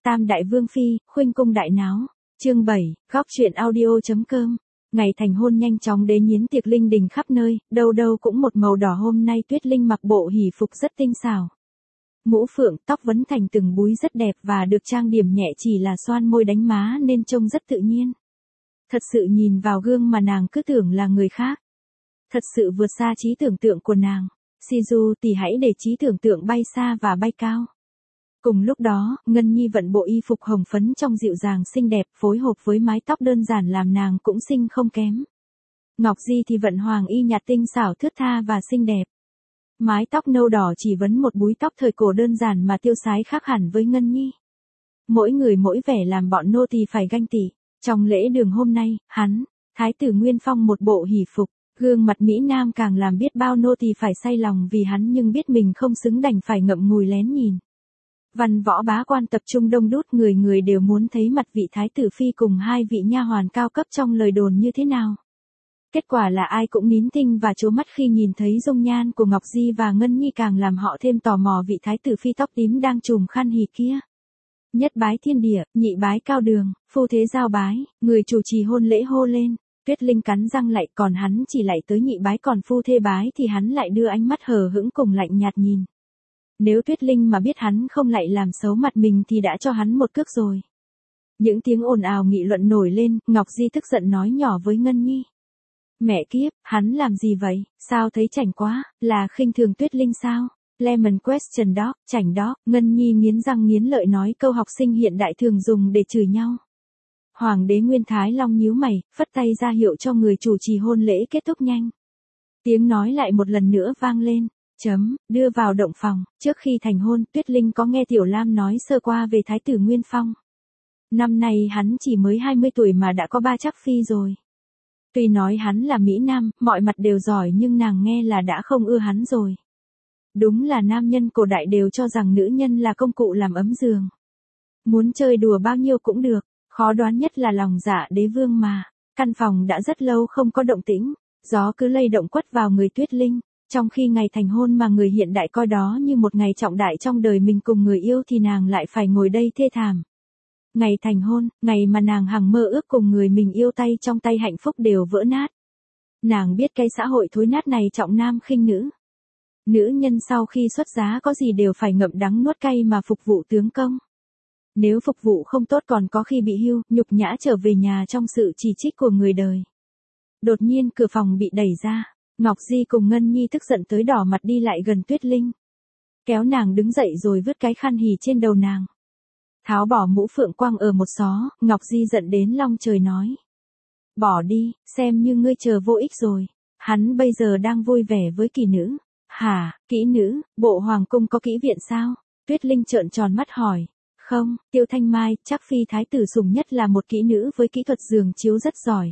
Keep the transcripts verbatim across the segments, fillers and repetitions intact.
Tam đại vương phi, khuynh cung đại náo. Chương bảy, góc truyện audio.com. Ngày thành hôn nhanh chóng đến nhiến tiệc linh đình khắp nơi, đâu đâu cũng một màu đỏ. Hôm nay Tuyết Linh mặc bộ hỷ phục rất tinh xảo. Mũ phượng, tóc vấn thành từng búi rất đẹp và được trang điểm nhẹ, chỉ là xoan môi đánh má nên trông rất tự nhiên. Thật sự nhìn vào gương mà nàng cứ tưởng là người khác. Thật sự vượt xa trí tưởng tượng của nàng. Shizu tỷ hãy để trí tưởng tượng bay xa và bay cao. Cùng lúc đó, Ngân Nhi vận bộ y phục hồng phấn trong dịu dàng xinh đẹp, phối hợp với mái tóc đơn giản làm nàng cũng xinh không kém. Ngọc Di thì vận hoàng y nhạt tinh xảo thướt tha và xinh đẹp. Mái tóc nâu đỏ chỉ vấn một búi tóc thời cổ đơn giản mà tiêu sái khác hẳn với Ngân Nhi. Mỗi người mỗi vẻ làm bọn nô tỳ phải ganh tị. Trong lễ đường hôm nay, hắn, Thái tử Nguyên Phong một bộ hỷ phục, gương mặt Mỹ Nam càng làm biết bao nô tỳ phải say lòng vì hắn, nhưng biết mình không xứng đành phải ngậm ngùi lén nhìn. Văn võ bá quan tập trung đông đúc, người người đều muốn thấy mặt vị thái tử phi cùng hai vị nha hoàn cao cấp trong lời đồn như thế nào. Kết quả là ai cũng nín thinh và trố mắt khi nhìn thấy dung nhan của Ngọc Di và Ngân Nhi, càng làm họ thêm tò mò vị thái tử phi tóc tím đang trùm khăn hỉ kia. Nhất bái thiên địa, nhị bái cao đường, phu thế giao bái, người chủ trì hôn lễ hô lên. Tuyết Linh cắn răng lại, còn hắn chỉ lại tới nhị bái, còn phu thê bái thì hắn lại đưa ánh mắt hờ hững cùng lạnh nhạt nhìn. Nếu Tuyết Linh mà biết hắn không lại làm xấu mặt mình thì đã cho hắn một cước rồi. Những tiếng ồn ào nghị luận nổi lên, Ngọc Di tức giận nói nhỏ với Ngân Nhi. Mẹ kiếp, hắn làm gì vậy, sao thấy chảnh quá, là khinh thường Tuyết Linh sao? Lemon question đó, chảnh đó. Ngân Nhi nghiến răng nghiến lợi nói câu học sinh hiện đại thường dùng để chửi nhau. Hoàng đế Nguyên Thái Long nhíu mày, phất tay ra hiệu cho người chủ trì hôn lễ kết thúc nhanh. Tiếng nói lại một lần nữa vang lên. Chấm, đưa vào động phòng. Trước khi thành hôn, Tuyết Linh có nghe Tiểu Lam nói sơ qua về Thái tử Nguyên Phong. Năm nay hắn chỉ mới hai mươi tuổi mà đã có ba chắc phi rồi. Tuy nói hắn là Mỹ Nam, mọi mặt đều giỏi, nhưng nàng nghe là đã không ưa hắn rồi. Đúng là nam nhân cổ đại đều cho rằng nữ nhân là công cụ làm ấm giường. Muốn chơi đùa bao nhiêu cũng được, khó đoán nhất là lòng dạ đế vương mà. Căn phòng đã rất lâu không có động tĩnh, gió cứ lay động quất vào người Tuyết Linh. Trong khi ngày thành hôn mà người hiện đại coi đó như một ngày trọng đại trong đời mình cùng người yêu thì nàng lại phải ngồi đây thê thảm. Ngày thành hôn, ngày mà nàng hằng mơ ước cùng người mình yêu tay trong tay hạnh phúc đều vỡ nát. Nàng biết cái xã hội thối nát này trọng nam khinh nữ. Nữ nhân sau khi xuất giá có gì đều phải ngậm đắng nuốt cay mà phục vụ tướng công. Nếu phục vụ không tốt còn có khi bị hưu, nhục nhã trở về nhà trong sự chỉ trích của người đời. Đột nhiên cửa phòng bị đẩy ra. Ngọc Di cùng Ngân Nhi tức giận tới đỏ mặt đi lại gần Tuyết Linh. Kéo nàng đứng dậy rồi vứt cái khăn hỉ trên đầu nàng. Tháo bỏ mũ phượng quang ở một xó, Ngọc Di giận đến long trời nói. Bỏ đi, xem như ngươi chờ vô ích rồi. Hắn bây giờ đang vui vẻ với kỹ nữ. Hả, kỹ nữ, bộ hoàng cung có kỹ viện sao? Tuyết Linh trợn tròn mắt hỏi. Không, Tiêu Thanh Mai, chắc phi thái tử sủng nhất là một kỹ nữ với kỹ thuật giường chiếu rất giỏi.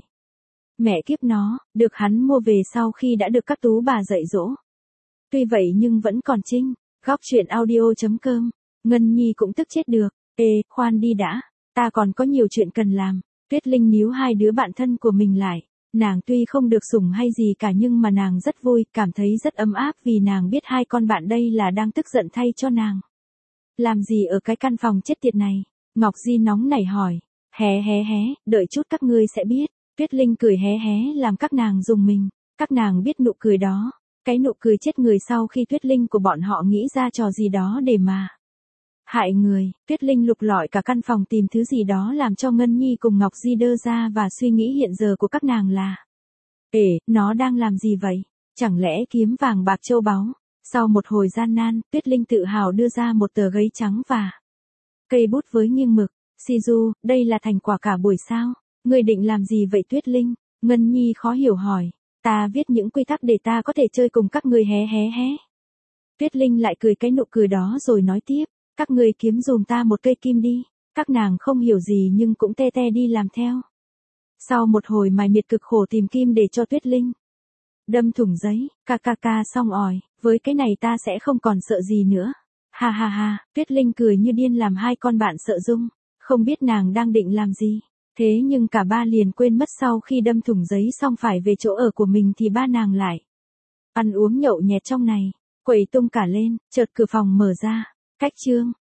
Mẹ kiếp nó, được hắn mua về sau khi đã được các tú bà dạy dỗ. Tuy vậy nhưng vẫn còn trinh. Góc truyện audio.com. Ngân Nhi cũng tức chết được. Ê, khoan đi đã. Ta còn có nhiều chuyện cần làm. Tuyết Linh níu hai đứa bạn thân của mình lại. Nàng tuy không được sủng hay gì cả nhưng mà nàng rất vui, cảm thấy rất ấm áp vì nàng biết hai con bạn đây là đang tức giận thay cho nàng. Làm gì ở cái căn phòng chết tiệt này? Ngọc Di nóng nảy hỏi. Hé hé hé, đợi chút các ngươi sẽ biết. Tuyết Linh cười hé hé làm các nàng rùng mình. Các nàng biết nụ cười đó. Cái nụ cười chết người sau khi Tuyết Linh của bọn họ nghĩ ra trò gì đó để mà hại người. Tuyết Linh lục lọi cả căn phòng tìm thứ gì đó làm cho Ngân Nhi cùng Ngọc Di đơ ra, và suy nghĩ hiện giờ của các nàng là: Ê, nó đang làm gì vậy? Chẳng lẽ kiếm vàng bạc châu báu? Sau một hồi gian nan, Tuyết Linh tự hào đưa ra một tờ giấy trắng và cây bút với nghiêng mực. Shizu, đây là thành quả cả buổi sao? Ngươi định làm gì vậy Tuyết Linh? Ngân Nhi khó hiểu hỏi. Ta viết những quy tắc để ta có thể chơi cùng các ngươi hé hé hé. Tuyết Linh lại cười cái nụ cười đó rồi nói tiếp. Các ngươi kiếm dùm ta một cây kim đi. Các nàng không hiểu gì nhưng cũng te te đi làm theo. Sau một hồi mài miệt cực khổ tìm kim để cho Tuyết Linh đâm thủng giấy, ca ca ca xong ỏi, với cái này ta sẽ không còn sợ gì nữa. Ha ha ha, Tuyết Linh cười như điên làm hai con bạn sợ rung, không biết nàng đang định làm gì. Thế nhưng cả ba liền quên mất sau khi đâm thủng giấy xong phải về chỗ ở của mình thì ba nàng lại ăn uống nhậu nhẹt trong này, quẩy tung cả lên. Chợt cửa phòng mở ra. Cách chương